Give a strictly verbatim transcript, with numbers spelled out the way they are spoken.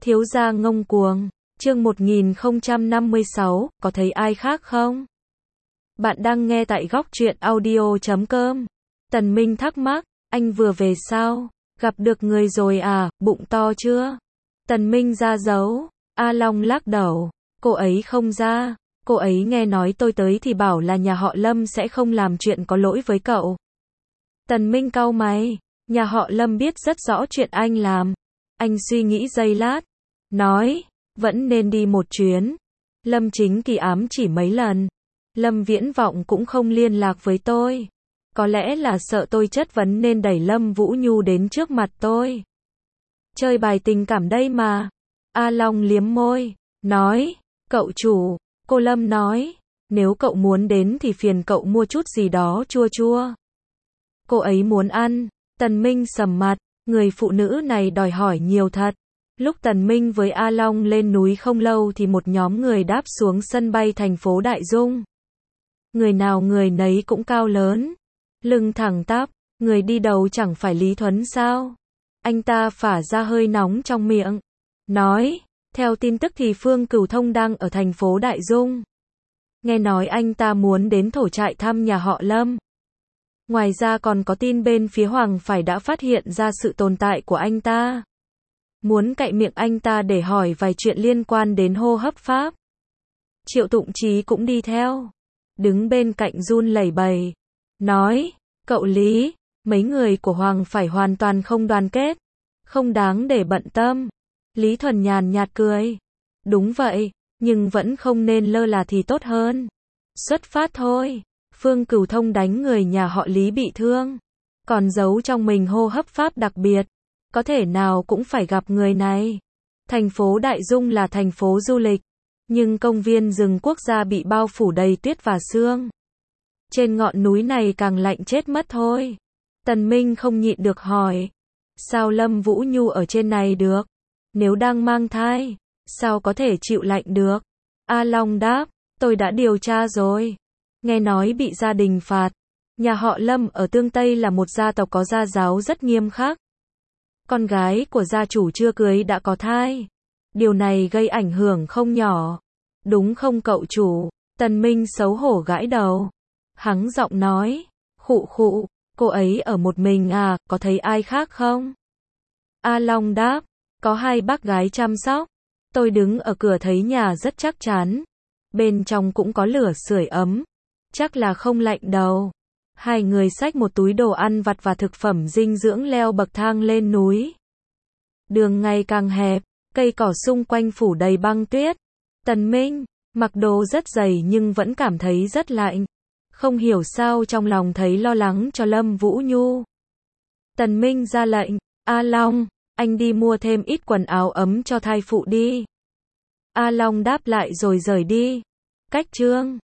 Thiếu gia ngông cuồng, chương một nghìn không trăm năm mươi sáu, có thấy ai khác không? Bạn đang nghe tại góc truyện audio chấm com. Tần Minh thắc mắc, anh vừa về sao? Gặp được người rồi à, bụng to chưa? Tần Minh ra dấu, A Long lắc đầu, cô ấy không ra, cô ấy nghe nói tôi tới thì bảo là nhà họ Lâm sẽ không làm chuyện có lỗi với cậu. Tần Minh cau mày, nhà họ Lâm biết rất rõ chuyện anh làm. Anh suy nghĩ giây lát, nói, vẫn nên đi một chuyến. Lâm Chính Kỳ ám chỉ mấy lần. Lâm Viễn Vọng cũng không liên lạc với tôi. Có lẽ là sợ tôi chất vấn nên đẩy Lâm Vũ Nhu đến trước mặt tôi. Chơi bài tình cảm đây mà. A Long liếm môi, nói, cậu chủ, cô Lâm nói, nếu cậu muốn đến thì phiền cậu mua chút gì đó chua chua. Cô ấy muốn ăn. Tần Minh sầm mặt, người phụ nữ này đòi hỏi nhiều thật. Lúc Tần Minh với A Long lên núi không lâu thì một nhóm người đáp xuống sân bay thành phố Đại Dung. Người nào người nấy cũng cao lớn, lưng thẳng tắp, người đi đầu chẳng phải Lý Thuấn sao? Anh ta phả ra hơi nóng trong miệng, nói, theo tin tức thì Phương Cửu Thông đang ở thành phố Đại Dung. Nghe nói anh ta muốn đến thổ trại thăm nhà họ Lâm. Ngoài ra còn có tin bên phía Hoàng Phải đã phát hiện ra sự tồn tại của anh ta. Muốn cậy miệng anh ta để hỏi vài chuyện liên quan đến hô hấp pháp. Triệu Tụng Chí cũng đi theo, đứng bên cạnh run lẩy bẩy, nói, cậu Lý, mấy người của Hoàng Phải hoàn toàn không đoàn kết, không đáng để bận tâm. Lý Thuần nhàn nhạt cười, đúng vậy, nhưng vẫn không nên lơ là thì tốt hơn. Xuất phát thôi. Phương Cửu Thông đánh người nhà họ Lý bị thương, còn giấu trong mình hô hấp pháp đặc biệt, có thể nào cũng phải gặp người này. Thành phố Đại Dung là thành phố du lịch, nhưng công viên rừng quốc gia bị bao phủ đầy tuyết và sương. Trên ngọn núi này càng lạnh chết mất thôi. Tần Minh không nhịn được hỏi, sao Lâm Vũ Nhu ở trên này được? Nếu đang mang thai, sao có thể chịu lạnh được? A Long đáp, tôi đã điều tra rồi. Nghe nói bị gia đình phạt. Nhà họ Lâm ở Tương Tây là một gia tộc có gia giáo rất nghiêm khắc. Con gái của gia chủ chưa cưới đã có thai. Điều này gây ảnh hưởng không nhỏ. Đúng không cậu chủ? Tần Minh xấu hổ gãi đầu. Hắng giọng nói, khụ khụ, cô ấy ở một mình à, có thấy ai khác không? A Long đáp, có hai bác gái chăm sóc. Tôi đứng ở cửa thấy nhà rất chắc chắn. Bên trong cũng có lửa sưởi ấm. Chắc là không lạnh đâu. Hai người xách một túi đồ ăn vặt và thực phẩm dinh dưỡng leo bậc thang lên núi. Đường ngày càng hẹp, cây cỏ xung quanh phủ đầy băng tuyết. Tần Minh, mặc đồ rất dày nhưng vẫn cảm thấy rất lạnh. Không hiểu sao trong lòng thấy lo lắng cho Lâm Vũ Nhu. Tần Minh ra lệnh, A Long, anh đi mua thêm ít quần áo ấm cho thai phụ đi. A Long đáp lại rồi rời đi. Cách chương